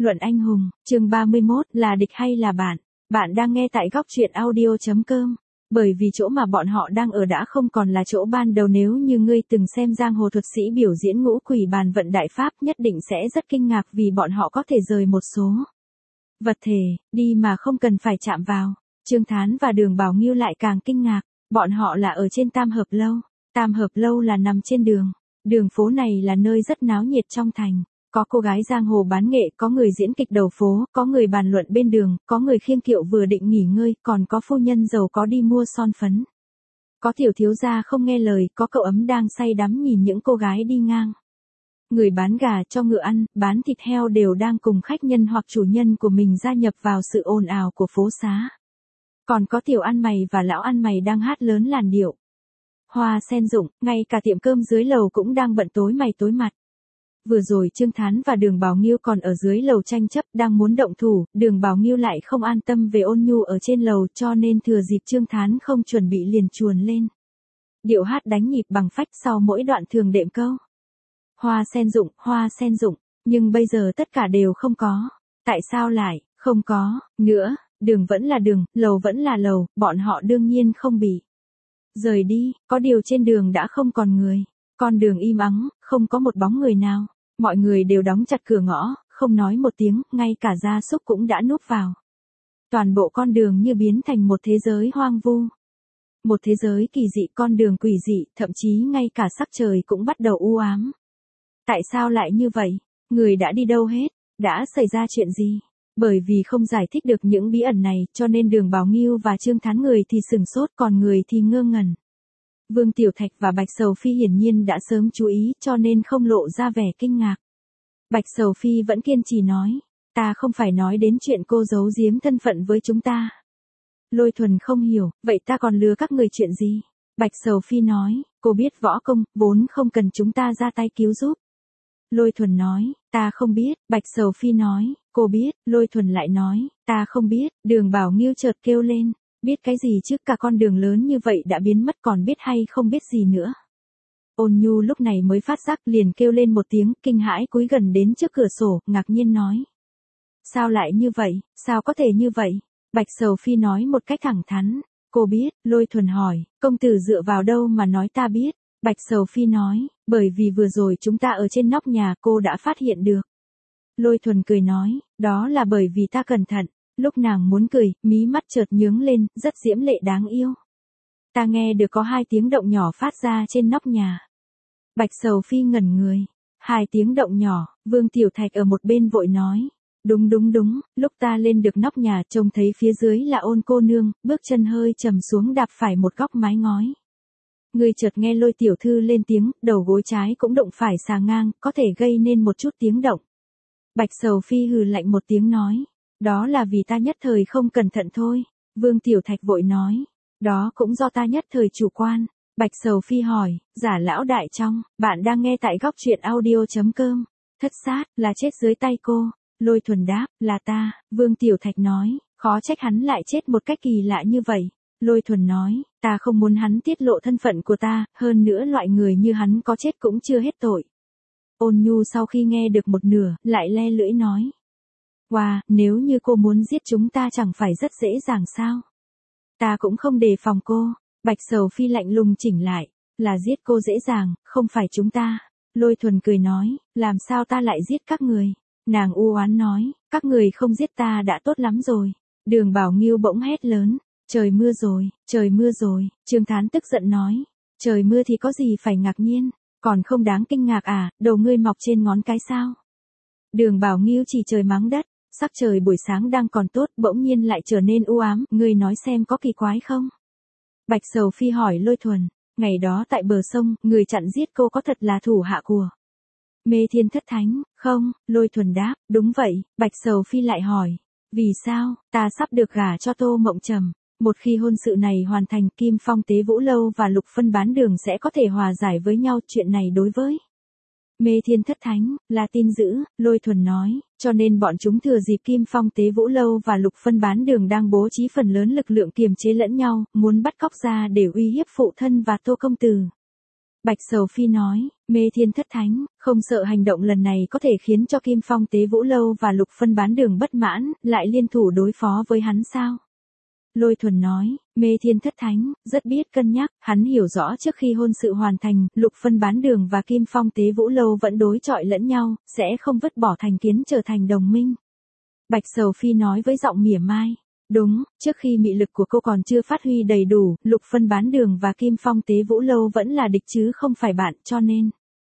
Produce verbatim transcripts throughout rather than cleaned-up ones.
Luận anh hùng, chương ba mươi mốt, là địch hay là bạn? Bạn đang nghe tại góc truyện audio chấm com. Bởi vì chỗ mà bọn họ đang ở đã không còn là chỗ ban đầu, nếu như ngươi từng xem giang hồ thuật sĩ biểu diễn ngũ quỷ bàn vận đại pháp nhất định sẽ rất kinh ngạc vì bọn họ có thể rời một số vật thể, đi mà không cần phải chạm vào. Trương Thán và Đường Bảo Nghiêu lại càng kinh ngạc, bọn họ là ở trên Tam Hợp Lâu. Tam Hợp Lâu là nằm trên đường. Đường phố này là nơi rất náo nhiệt trong thành. Có cô gái giang hồ bán nghệ, có người diễn kịch đầu phố, có người bàn luận bên đường, có người khiêng kiệu vừa định nghỉ ngơi, còn có phu nhân giàu có đi mua son phấn. Có tiểu thiếu gia không nghe lời, có cậu ấm đang say đắm nhìn những cô gái đi ngang. Người bán gà cho ngựa ăn, bán thịt heo đều đang cùng khách nhân hoặc chủ nhân của mình gia nhập vào sự ồn ào của phố xá. Còn có tiểu ăn mày và lão ăn mày đang hát lớn làn điệu. Hoa sen rụng, ngay cả tiệm cơm dưới lầu cũng đang bận tối mày tối mặt. Vừa rồi Trương Thán và Đường Bảo Nghiêu còn ở dưới lầu tranh chấp, đang muốn động thủ, Đường Bảo Nghiêu lại không an tâm về Ôn Nhu ở trên lầu, cho nên thừa dịp Trương Thán không chuẩn bị liền chuồn lên. Điệu hát đánh nhịp bằng phách, sau mỗi đoạn thường đệm câu. Hoa sen rụng, hoa sen rụng, nhưng bây giờ tất cả đều không có. Tại sao lại không có nữa? Đường vẫn là đường, lầu vẫn là lầu, bọn họ đương nhiên không bị rời đi, có điều trên đường đã không còn người. Con đường im ắng, không có một bóng người nào. Mọi người đều đóng chặt cửa ngõ, không nói một tiếng, ngay cả gia súc cũng đã núp vào. Toàn bộ con đường như biến thành một thế giới hoang vu. Một thế giới kỳ dị, con đường quỷ dị, thậm chí ngay cả sắc trời cũng bắt đầu u ám. Tại sao lại như vậy? Người đã đi đâu hết? Đã xảy ra chuyện gì? Bởi vì không giải thích được những bí ẩn này, cho nên Đường Bảo Nghiêu và Trương Thán người thì sừng sốt, còn người thì ngơ ngẩn. Vương Tiểu Thạch và Bạch Sầu Phi hiển nhiên đã sớm chú ý, cho nên không lộ ra vẻ kinh ngạc. Bạch Sầu Phi vẫn kiên trì nói, ta không phải nói đến chuyện cô giấu giếm thân phận với chúng ta. Lôi Thuần không hiểu, vậy ta còn lừa các người chuyện gì? Bạch Sầu Phi nói, cô biết võ công, vốn không cần chúng ta ra tay cứu giúp. Lôi Thuần nói, ta không biết. Bạch Sầu Phi nói, cô biết. Lôi Thuần lại nói, ta không biết. Đường Bảo Nghiêu chợt kêu lên, biết cái gì chứ, cả con đường lớn như vậy đã biến mất còn biết hay không biết gì nữa. Ôn Nhu lúc này mới phát giác, liền kêu lên một tiếng, kinh hãi cúi gần đến trước cửa sổ, ngạc nhiên nói. Sao lại như vậy, sao có thể như vậy? Bạch Sầu Phi nói một cách thẳng thắn, cô biết. Lôi Thuần hỏi, công tử dựa vào đâu mà nói ta biết? Bạch Sầu Phi nói, bởi vì vừa rồi chúng ta ở trên nóc nhà cô đã phát hiện được. Lôi Thuần cười nói, đó là bởi vì ta cẩn thận. Lúc nàng muốn cười, mí mắt chợt nhướng lên, rất diễm lệ đáng yêu. Ta nghe được có hai tiếng động nhỏ phát ra trên nóc nhà. Bạch Sầu Phi ngẩn người. Hai tiếng động nhỏ, Vương Tiểu Thạch ở một bên vội nói. Đúng đúng đúng, lúc ta lên được nóc nhà trông thấy phía dưới là Ôn cô nương, bước chân hơi trầm xuống đạp phải một góc mái ngói. Người chợt nghe Lôi tiểu thư lên tiếng, đầu gối trái cũng đụng phải xà ngang, có thể gây nên một chút tiếng động. Bạch Sầu Phi hừ lạnh một tiếng nói. Đó là vì ta nhất thời không cẩn thận thôi. Vương Tiểu Thạch vội nói. Đó cũng do ta nhất thời chủ quan. Bạch Sầu Phi hỏi, giả lão đại trong, bạn đang nghe tại góc truyện audio chấm com. Thất sát, là chết dưới tay cô. Lôi Thuần đáp, là ta. Vương Tiểu Thạch nói, khó trách hắn lại chết một cách kỳ lạ như vậy. Lôi Thuần nói, ta không muốn hắn tiết lộ thân phận của ta, hơn nữa loại người như hắn có chết cũng chưa hết tội. Ôn Nhu sau khi nghe được một nửa, lại le lưỡi nói. Wow, nếu như cô muốn giết chúng ta chẳng phải rất dễ dàng sao? Ta cũng không đề phòng cô. Bạch Sầu Phi lạnh lùng chỉnh lại, là giết cô dễ dàng, không phải chúng ta. Lôi Thuần cười nói, làm sao ta lại giết các người? Nàng u oán nói, các người không giết ta đã tốt lắm rồi. Đường Bảo Nghiêu bỗng hét lớn, trời mưa rồi, trời mưa rồi. Trương Thán tức giận nói, trời mưa thì có gì phải ngạc nhiên, còn không đáng kinh ngạc à, đầu ngươi mọc trên ngón cái sao? Đường Bảo Nghiêu chỉ trời mắng đất. Sắc trời buổi sáng đang còn tốt, bỗng nhiên lại trở nên u ám, ngươi nói xem có kỳ quái không? Bạch Sầu Phi hỏi Lôi Thuần, ngày đó tại bờ sông, người chặn giết cô có thật là thủ hạ của Mê Thiên Thất Thánh, không? Lôi Thuần đáp, đúng vậy. Bạch Sầu Phi lại hỏi, vì sao? Ta sắp được gả cho Tô Mộng Trầm. Một khi hôn sự này hoàn thành, Kim Phong Tế Vũ Lâu và Lục Phân Bán Đường sẽ có thể hòa giải với nhau. Chuyện này đối với Mê Thiên Thất Thánh là tin dữ. Lôi Thuần nói, cho nên bọn chúng thừa dịp Kim Phong Tế Vũ Lâu và Lục Phân Bán Đường đang bố trí phần lớn lực lượng kiềm chế lẫn nhau, muốn bắt cóc ra để uy hiếp phụ thân và Tô công tử. Bạch Sầu Phi nói, Mê Thiên Thất Thánh, không sợ hành động lần này có thể khiến cho Kim Phong Tế Vũ Lâu và Lục Phân Bán Đường bất mãn, lại liên thủ đối phó với hắn sao? Lôi Thuần nói, Mê Thiên Thất Thánh, rất biết cân nhắc, hắn hiểu rõ trước khi hôn sự hoàn thành, Lục Phân Bán Đường và Kim Phong Tế Vũ Lâu vẫn đối chọi lẫn nhau, sẽ không vứt bỏ thành kiến trở thành đồng minh. Bạch Sầu Phi nói với giọng mỉa mai. Đúng, trước khi mị lực của cô còn chưa phát huy đầy đủ, Lục Phân Bán Đường và Kim Phong Tế Vũ Lâu vẫn là địch chứ không phải bạn, cho nên.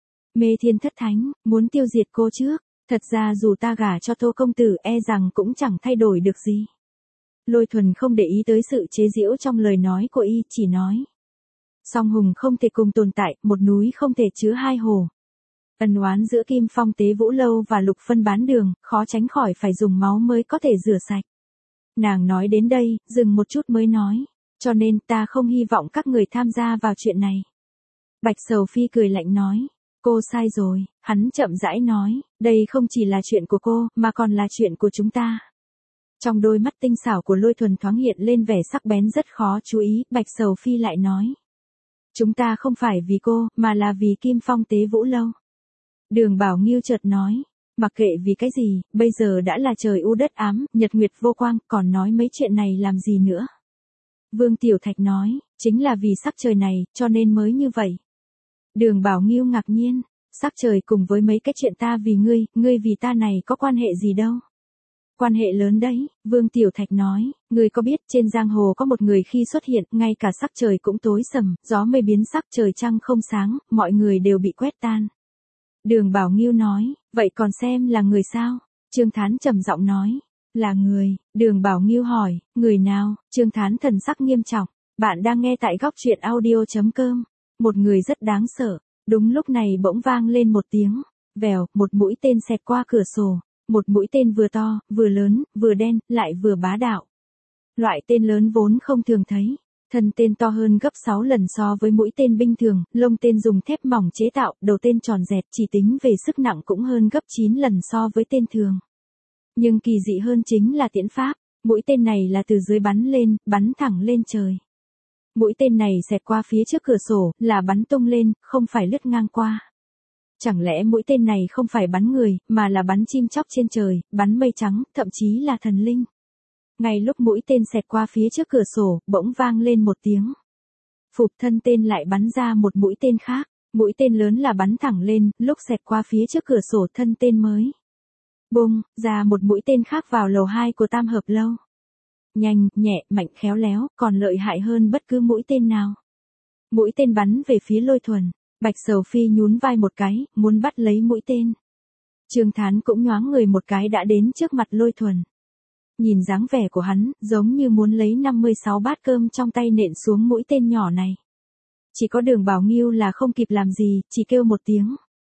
Mê Thiên Thất Thánh, muốn tiêu diệt cô trước, thật ra dù ta gả cho Tô Công Tử e rằng cũng chẳng thay đổi được gì. Lôi Thuần không để ý tới sự chế giễu trong lời nói của y, chỉ nói. Song hùng không thể cùng tồn tại, một núi không thể chứa hai hồ. Ân oán giữa Kim Phong Tế Vũ Lâu và Lục Phân Bán Đường, khó tránh khỏi phải dùng máu mới có thể rửa sạch. Nàng nói đến đây, dừng một chút mới nói, cho nên ta không hy vọng các người tham gia vào chuyện này. Bạch Sầu Phi cười lạnh nói, cô sai rồi, hắn chậm rãi nói, đây không chỉ là chuyện của cô, mà còn là chuyện của chúng ta. Trong đôi mắt tinh xảo của Lôi Thuần thoáng hiện lên vẻ sắc bén rất khó chú ý, Bạch Sầu Phi lại nói. Chúng ta không phải vì cô, mà là vì Kim Phong Tế Vũ Lâu. Đường Bảo Nghiêu chợt nói. Mặc kệ vì cái gì, bây giờ đã là trời u đất ám, nhật nguyệt vô quang, còn nói mấy chuyện này làm gì nữa. Vương Tiểu Thạch nói, chính là vì sắc trời này, cho nên mới như vậy. Đường Bảo Nghiêu ngạc nhiên, sắc trời cùng với mấy cái chuyện ta vì ngươi, ngươi vì ta này có quan hệ gì đâu. Quan hệ lớn đấy, Vương Tiểu Thạch nói, ngươi có biết trên giang hồ có một người khi xuất hiện, ngay cả sắc trời cũng tối sầm, gió mây biến sắc trời trăng không sáng, mọi người đều bị quét tan. Đường Bảo Nghiêu nói, vậy còn xem là người sao? Trương Thán trầm giọng nói, là người. Đường Bảo Nghiêu hỏi, người nào? Trương Thán thần sắc nghiêm trọng, bạn đang nghe tại góc truyện audio chấm com. Một người rất đáng sợ. Đúng lúc này bỗng vang lên một tiếng, vèo, một mũi tên xẹt qua cửa sổ. Một mũi tên vừa to, vừa lớn, vừa đen, lại vừa bá đạo. Loại tên lớn vốn không thường thấy. Thân tên to hơn gấp sáu lần so với mũi tên bình thường, lông tên dùng thép mỏng chế tạo, đầu tên tròn dẹt, chỉ tính về sức nặng cũng hơn gấp chín lần so với tên thường. Nhưng kỳ dị hơn chính là tiễn pháp, mũi tên này là từ dưới bắn lên, bắn thẳng lên trời. Mũi tên này xẹt qua phía trước cửa sổ, là bắn tung lên, không phải lướt ngang qua. Chẳng lẽ mũi tên này không phải bắn người, mà là bắn chim chóc trên trời, bắn mây trắng, thậm chí là thần linh. Ngay lúc mũi tên xẹt qua phía trước cửa sổ, bỗng vang lên một tiếng. Phụp, thân tên lại bắn ra một mũi tên khác, mũi tên lớn là bắn thẳng lên, lúc xẹt qua phía trước cửa sổ thân tên mới. Bùng, ra một mũi tên khác vào lầu hai của Tam Hợp Lâu. Nhanh, nhẹ, mạnh, khéo léo, còn lợi hại hơn bất cứ mũi tên nào. Mũi tên bắn về phía Lôi Thuần, Bạch Sầu Phi nhún vai một cái, muốn bắt lấy mũi tên. Trương Thán cũng nhoáng người một cái đã đến trước mặt Lôi Thuần. Nhìn dáng vẻ của hắn, giống như muốn lấy năm mươi sáu bát cơm trong tay nện xuống mũi tên nhỏ này. Chỉ có Đường Bảo Nghiêu là không kịp làm gì, chỉ kêu một tiếng.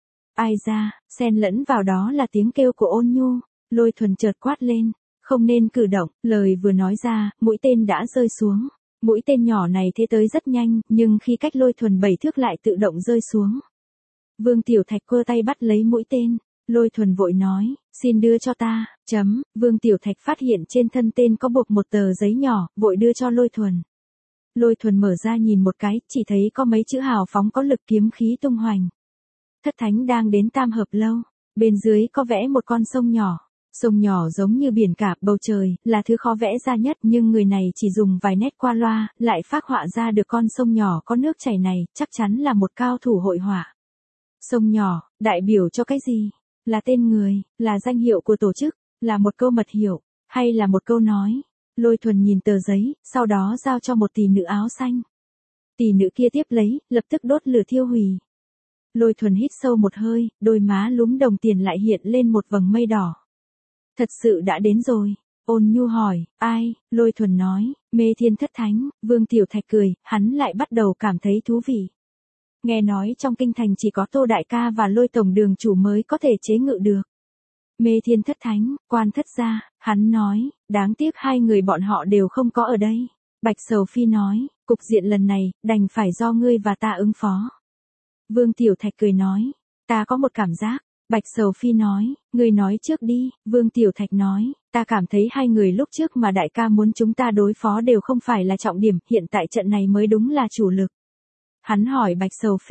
Ai ra, xen lẫn vào đó là tiếng kêu của Ôn Nhu. Lôi Thuần chợt quát lên, không nên cử động, lời vừa nói ra, mũi tên đã rơi xuống. Mũi tên nhỏ này thế tới rất nhanh, nhưng khi cách Lôi Thuần bảy thước lại tự động rơi xuống. Vương Tiểu Thạch quơ tay bắt lấy mũi tên. Lôi Thuần vội nói, xin đưa cho ta, chấm, Vương Tiểu Thạch phát hiện trên thân tên có buộc một tờ giấy nhỏ, vội đưa cho Lôi Thuần. Lôi Thuần mở ra nhìn một cái, chỉ thấy có mấy chữ hào phóng có lực kiếm khí tung hoành. Thất Thánh đang đến Tam Hợp Lâu, bên dưới có vẽ một con sông nhỏ. Sông nhỏ giống như biển cả, bầu trời, là thứ khó vẽ ra nhất, nhưng người này chỉ dùng vài nét qua loa, lại phác họa ra được con sông nhỏ có nước chảy này, chắc chắn là một cao thủ hội họa. Sông nhỏ, đại biểu cho cái gì? Là tên người, là danh hiệu của tổ chức, là một câu mật hiệu, hay là một câu nói? Lôi Thuần nhìn tờ giấy, sau đó giao cho một tỷ nữ áo xanh. Tỷ nữ kia tiếp lấy, lập tức đốt lửa thiêu hủy. Lôi Thuần hít sâu một hơi, đôi má lúm đồng tiền lại hiện lên một vầng mây đỏ. Thật sự đã đến rồi. Ôn Nhu hỏi, ai? Lôi Thuần nói, Mê Thiên Thất Thánh. Vương Tiểu Thạch cười, hắn lại bắt đầu cảm thấy thú vị. Nghe nói trong kinh thành chỉ có Tô Đại Ca và Lôi Tổng Đường chủ mới có thể chế ngự được. Mê Thiên Thất Thánh, quan thất gia, hắn nói, đáng tiếc hai người bọn họ đều không có ở đây. Bạch Sầu Phi nói, cục diện lần này, đành phải do ngươi và ta ứng phó. Vương Tiểu Thạch cười nói, ta có một cảm giác. Bạch Sầu Phi nói, ngươi nói trước đi. Vương Tiểu Thạch nói, ta cảm thấy hai người lúc trước mà đại ca muốn chúng ta đối phó đều không phải là trọng điểm, hiện tại trận này mới đúng là chủ lực. Hắn hỏi Bạch Sầu Phi,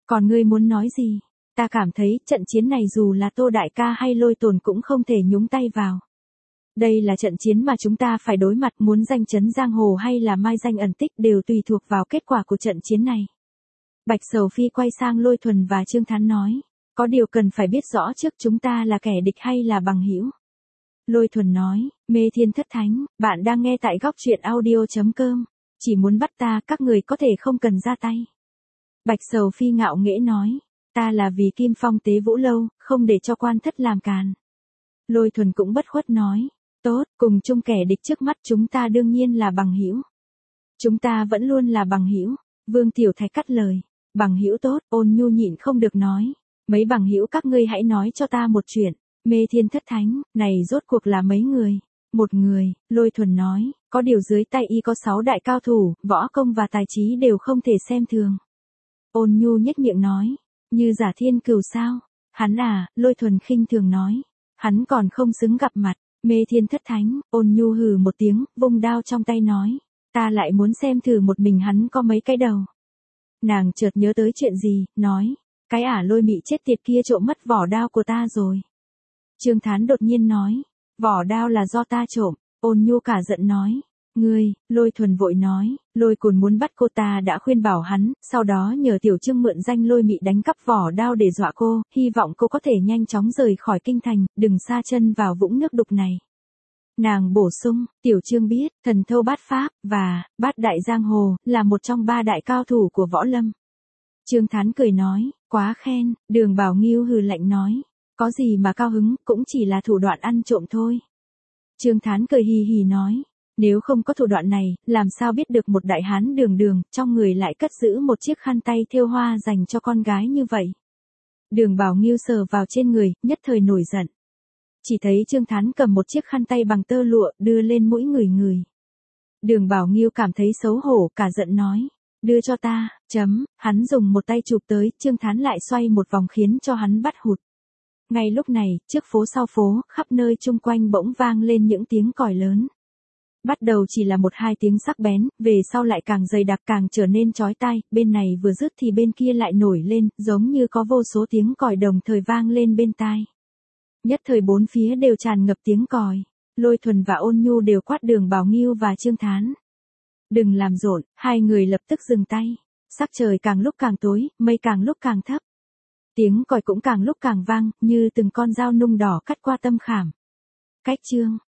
Còn ngươi muốn nói gì? Ta cảm thấy trận chiến này dù là Tô Đại ca hay Lôi Tồn cũng không thể nhúng tay vào. Đây là trận chiến mà chúng ta phải đối mặt, muốn danh chấn giang hồ hay là mai danh ẩn tích đều tùy thuộc vào kết quả của trận chiến này. Bạch Sầu Phi quay sang Lôi Thuần và Trương Thán nói, có điều cần phải biết rõ trước chúng ta là kẻ địch hay là bằng hữu. Lôi Thuần nói, Mê Thiên Thất Thánh, bạn đang nghe tại góc truyện audio chấm com, chỉ muốn bắt ta, các người có thể không cần ra tay. Bạch Sầu Phi ngạo nghễ nói, ta là vì Kim Phong Tế Vũ Lâu, không để cho quan thất làm càn. Lôi Thuần cũng bất khuất nói, tốt, cùng chung kẻ địch trước mắt chúng ta đương nhiên là bằng hữu. Chúng ta vẫn luôn là bằng hữu. Vương Tiểu Thạch cắt lời, bằng hữu tốt. Ôn Nhu nhịn không được nói, mấy bằng hữu các ngươi hãy nói cho ta một chuyện. Mê Thiên Thất Thánh, này rốt cuộc là mấy người? Một người. Lôi Thuần nói, có điều dưới tay y có sáu đại cao thủ, võ công và tài trí đều không thể xem thường. Ôn Nhu nhếch miệng nói, như Giả Thiên Cửu sao? Hắn à? Lôi Thuần khinh thường nói, hắn còn không xứng gặp mặt. Mê Thiên Thất Thánh, Ôn Nhu hừ một tiếng, vung đao trong tay nói, ta lại muốn xem thử một mình hắn có mấy cái đầu. Nàng chợt nhớ tới chuyện gì, nói, cái ả Lôi Mị chết tiệt kia trộm mất vỏ đao của ta rồi. Trương Thán đột nhiên nói, vỏ đao là do ta trộm. Ôn Nhu cả giận nói, ngươi. Lôi Thuần vội nói, Lôi Cồn muốn bắt cô, ta đã khuyên bảo hắn, sau đó nhờ Tiểu Trương mượn danh Lôi Mị đánh cắp vỏ đao để dọa cô, hy vọng cô có thể nhanh chóng rời khỏi kinh thành, đừng sa chân vào vũng nước đục này. Nàng bổ sung, Tiểu Trương biết, thần thâu bát pháp, và, bát đại giang hồ, là một trong ba đại cao thủ của võ lâm. Trương Thán cười nói, quá khen. Đường Bảo Nghiêu hừ lạnh nói, có gì mà cao hứng, cũng chỉ là thủ đoạn ăn trộm thôi. Trương Thán cười hì hì nói, nếu không có thủ đoạn này, làm sao biết được một đại hán đường đường, trong người lại cất giữ một chiếc khăn tay thêu hoa dành cho con gái như vậy. Đường Bảo Nghiêu sờ vào trên người, nhất thời nổi giận. Chỉ thấy Trương Thán cầm một chiếc khăn tay bằng tơ lụa, đưa lên mũi người người. Đường Bảo Nghiêu cảm thấy xấu hổ, cả giận nói, đưa cho ta, chấm, hắn dùng một tay chụp tới, Trương Thán lại xoay một vòng khiến cho hắn bắt hụt. Ngay lúc này, trước phố sau phố, khắp nơi chung quanh bỗng vang lên những tiếng còi lớn. Bắt đầu chỉ là một hai tiếng sắc bén, về sau lại càng dày đặc càng trở nên chói tai, bên này vừa dứt thì bên kia lại nổi lên, giống như có vô số tiếng còi đồng thời vang lên bên tai. Nhất thời bốn phía đều tràn ngập tiếng còi. Lôi Thuần và Ôn Nhu đều quát Đường Bảo Nghiêu và Trương Thán, đừng làm rộn. Hai người lập tức dừng tay. Sắc trời càng lúc càng tối, mây càng lúc càng thấp. Tiếng còi cũng càng lúc càng vang, như từng con dao nung đỏ cắt qua tâm khảm. Cách chương